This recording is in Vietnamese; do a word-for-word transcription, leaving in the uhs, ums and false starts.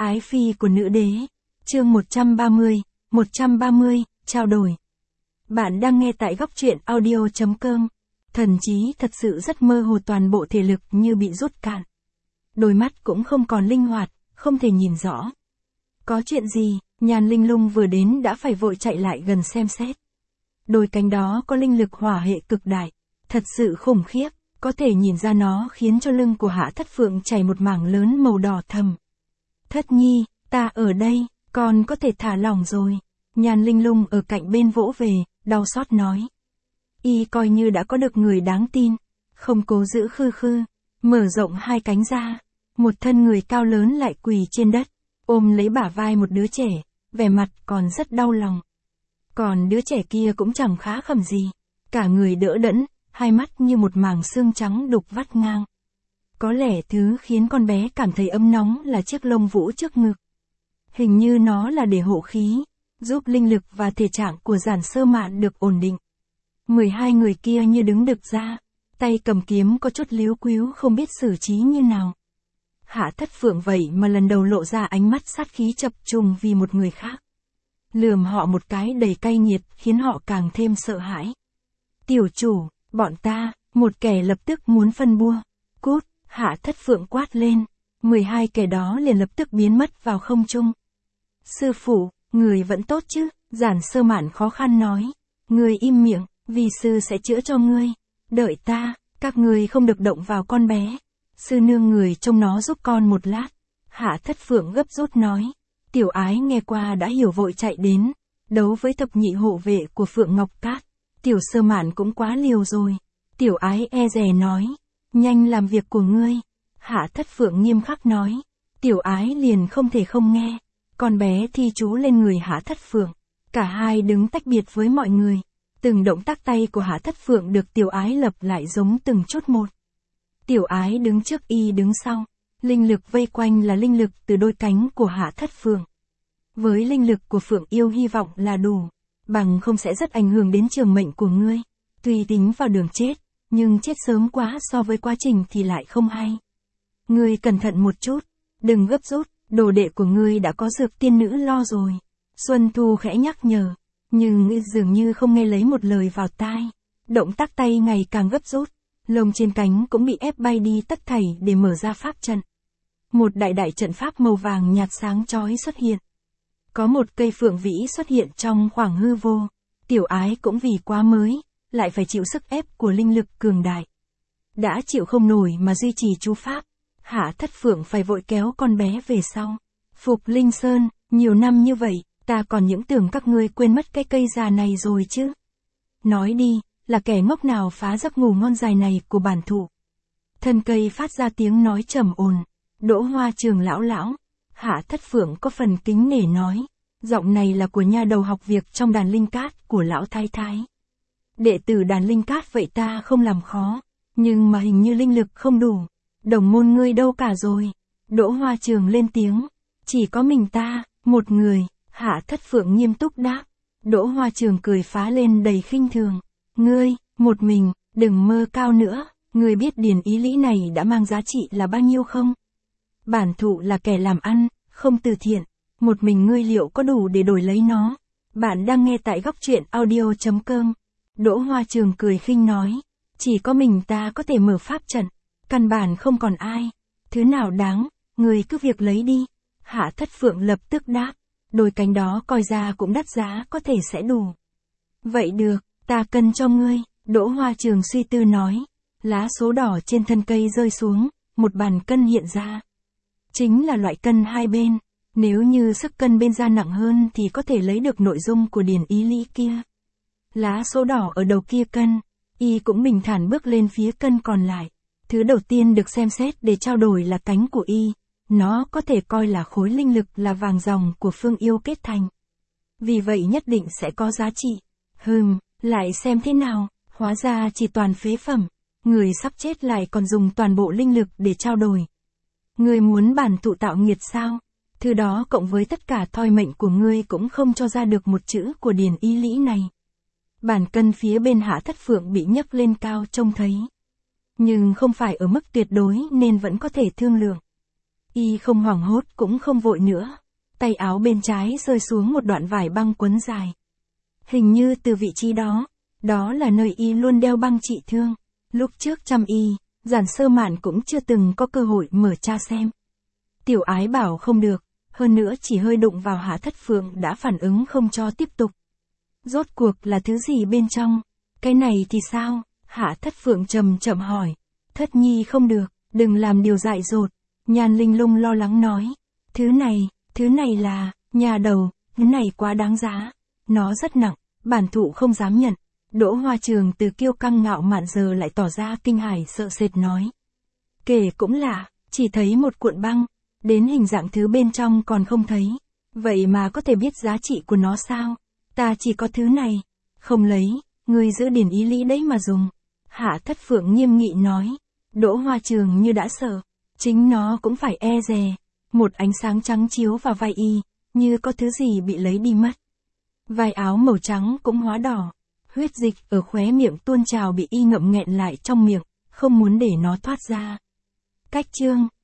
Ái phi của nữ đế. Chương một trăm ba mươi, một trăm ba mươi, trao đổi. Bạn đang nghe tại góc truyện audio chấm com. Thần trí thật sự rất mơ hồ, toàn bộ thể lực như bị rút cạn. Đôi mắt cũng không còn linh hoạt, không thể nhìn rõ. Có chuyện gì? Nhan Linh Lung vừa đến đã phải vội chạy lại gần xem xét. Đôi cánh đó có linh lực hỏa hệ cực đại, thật sự khủng khiếp, có thể nhìn ra nó khiến cho lưng của Hạ Thất Phượng chảy một mảng lớn màu đỏ thầm. Thất nhi, ta ở đây, con có thể thả lỏng rồi. Nhan Linh Lung ở cạnh bên vỗ về, đau xót nói. Y coi như đã có được người đáng tin, không cố giữ khư khư, mở rộng hai cánh ra, một thân người cao lớn lại quỳ trên đất, ôm lấy bả vai một đứa trẻ, vẻ mặt còn rất đau lòng. Còn đứa trẻ kia cũng chẳng khá khẩm gì, cả người đỡ đẫn, hai mắt như một mảng xương trắng đục vắt ngang. Có lẽ thứ khiến con bé cảm thấy ấm nóng là chiếc lông vũ trước ngực. Hình như nó là để hộ khí, giúp linh lực và thể trạng của Giản Sơ Mạn được ổn định. mười hai người kia như đứng đực ra, tay cầm kiếm có chút líu quíu không biết xử trí như nào. Hạ Thất Phượng vậy mà lần đầu lộ ra ánh mắt sát khí chập trùng vì một người khác. Lườm họ một cái đầy cay nghiệt khiến họ càng thêm sợ hãi. Tiểu chủ, bọn ta, một kẻ lập tức muốn phân bua. Cút, Hạ Thất Phượng quát lên. mười hai kẻ đó liền lập tức biến mất vào không trung. Sư phụ, người vẫn tốt chứ? Giản Sơ Mạn khó khăn nói. Người im miệng, vì sư sẽ chữa cho ngươi. Đợi ta, các ngươi không được động vào con bé. Sư nương người trông nó giúp con một lát. Hạ Thất Phượng gấp rút nói. Tiểu Ái nghe qua đã hiểu vội chạy đến, đấu với thập nhị hộ vệ của Phượng Ngọc Cát. Tiểu Sơ Mạn cũng quá liều rồi. Tiểu Ái e dè nói. Nhanh làm việc của ngươi. Hạ Thất Phượng nghiêm khắc nói. Tiểu Ái liền không thể không nghe. Con bé thi chú lên người Hạ Thất Phượng. Cả hai đứng tách biệt với mọi người. Từng động tác tay của Hạ Thất Phượng được Tiểu Ái lập lại giống từng chút một. Tiểu Ái đứng trước y đứng sau. Linh lực vây quanh là linh lực từ đôi cánh của Hạ Thất Phượng. Với linh lực của Phượng yêu hy vọng là đủ. Bằng không sẽ rất ảnh hưởng đến trường mệnh của ngươi. Tùy tính vào đường chết, nhưng chết sớm quá so với quá trình thì lại không hay. Ngươi cẩn thận một chút, đừng gấp rút, đồ đệ của ngươi đã có dược tiên nữ lo rồi. Xuân Thu khẽ nhắc nhở, nhưng ngươi dường như không nghe lấy một lời vào tai. Động tác tay ngày càng gấp rút, lông trên cánh cũng bị ép bay đi tất thảy để mở ra pháp trận. Một đại đại trận pháp màu vàng nhạt sáng chói xuất hiện. Có một cây phượng vĩ xuất hiện trong khoảng hư vô. Tiểu Ái cũng vì quá mới, lại phải chịu sức ép của linh lực cường đại. Đã chịu không nổi mà duy trì chú pháp. Hạ Thất Phượng phải vội kéo con bé về sau. Phục Linh Sơn, nhiều năm như vậy, ta còn những tưởng các ngươi quên mất cái cây già này rồi chứ. Nói đi, là kẻ ngốc nào phá giấc ngủ ngon dài này của bản thụ. Thân cây phát ra tiếng nói trầm ổn. Đỗ Hoa Trường lão lão. Hạ Thất Phượng có phần kính nể nói. Giọng này là của nha đầu học việc trong đàn linh cát của lão thái thái. Đệ tử đàn linh cát vậy ta không làm khó. Nhưng mà hình như linh lực không đủ. Đồng môn ngươi đâu cả rồi. Đỗ Hoa Trường lên tiếng. Chỉ có mình ta, một người. Hạ Thất Phượng nghiêm túc đáp. Đỗ Hoa Trường cười phá lên đầy khinh thường. Ngươi, một mình, đừng mơ cao nữa. Ngươi biết điển ý lý này đã mang giá trị là bao nhiêu không? Bản thụ là kẻ làm ăn, không từ thiện. Một mình ngươi liệu có đủ để đổi lấy nó? Bạn đang nghe tại góc truyện audio chấm com. Đỗ Hoa Trường cười khinh nói. Chỉ có mình ta có thể mở pháp trận. Căn bản không còn ai. Thứ nào đáng, ngươi cứ việc lấy đi. Hạ Thất Phượng lập tức đáp. Đôi cánh đó coi ra cũng đắt giá, có thể sẽ đủ. Vậy được, ta cân cho ngươi. Đỗ Hoa Trường suy tư nói. Lá số đỏ trên thân cây rơi xuống, một bàn cân hiện ra. Chính là loại cân hai bên. Nếu như sức cân bên da nặng hơn thì có thể lấy được nội dung của điển ý lý kia. Lá số đỏ ở đầu kia cân, y cũng bình thản bước lên phía cân còn lại. Thứ đầu tiên được xem xét để trao đổi là cánh của y. Nó có thể coi là khối linh lực là vàng ròng của Phương Yêu kết thành. Vì vậy nhất định sẽ có giá trị. Hừm, lại xem thế nào, hóa ra chỉ toàn phế phẩm. Người sắp chết lại còn dùng toàn bộ linh lực để trao đổi. Ngươi muốn bản thụ tạo nghiệt sao? Thứ đó cộng với tất cả thoi mệnh của ngươi cũng không cho ra được một chữ của điển ý lý này. Bàn cân phía bên Hạ Thất Phượng bị nhấc lên cao trông thấy. Nhưng không phải ở mức tuyệt đối nên vẫn có thể thương lượng. Y không hoảng hốt cũng không vội nữa. Tay áo bên trái rơi xuống một đoạn vải băng quấn dài. Hình như từ vị trí đó, đó là nơi Y luôn đeo băng trị thương. Lúc trước chăm Y, Giản Sơ Mạn cũng chưa từng có cơ hội mở tra xem. Tiểu Ái bảo không được, hơn nữa chỉ hơi đụng vào Hạ Thất Phượng đã phản ứng không cho tiếp tục. Rốt cuộc là thứ gì bên trong? Cái này thì sao? Hạ Thất Phượng trầm chậm hỏi. Thất nhi không được, đừng làm điều dại dột. Nhan Linh Lung lo lắng nói. Thứ này, thứ này là, nhà đầu, thứ này quá đáng giá. Nó rất nặng, bản thụ không dám nhận. Đỗ Hoa Trường từ kiêu căng ngạo mạn giờ lại tỏ ra kinh hãi sợ sệt nói. Kể cũng lạ, chỉ thấy một cuộn băng, đến hình dạng thứ bên trong còn không thấy. Vậy mà có thể biết giá trị của nó sao? Ta chỉ có thứ này, không lấy, ngươi giữ điển ý lý đấy mà dùng. Hạ Thất Phượng nghiêm nghị nói. Đỗ Hoa Trường như đã sợ, chính nó cũng phải e dè. Một ánh sáng trắng chiếu vào vai Y, như có thứ gì bị lấy đi mất. Vai áo màu trắng cũng hóa đỏ. Huyết dịch ở khóe miệng tuôn trào bị Y ngậm nghẹn lại trong miệng, không muốn để nó thoát ra. Cách chương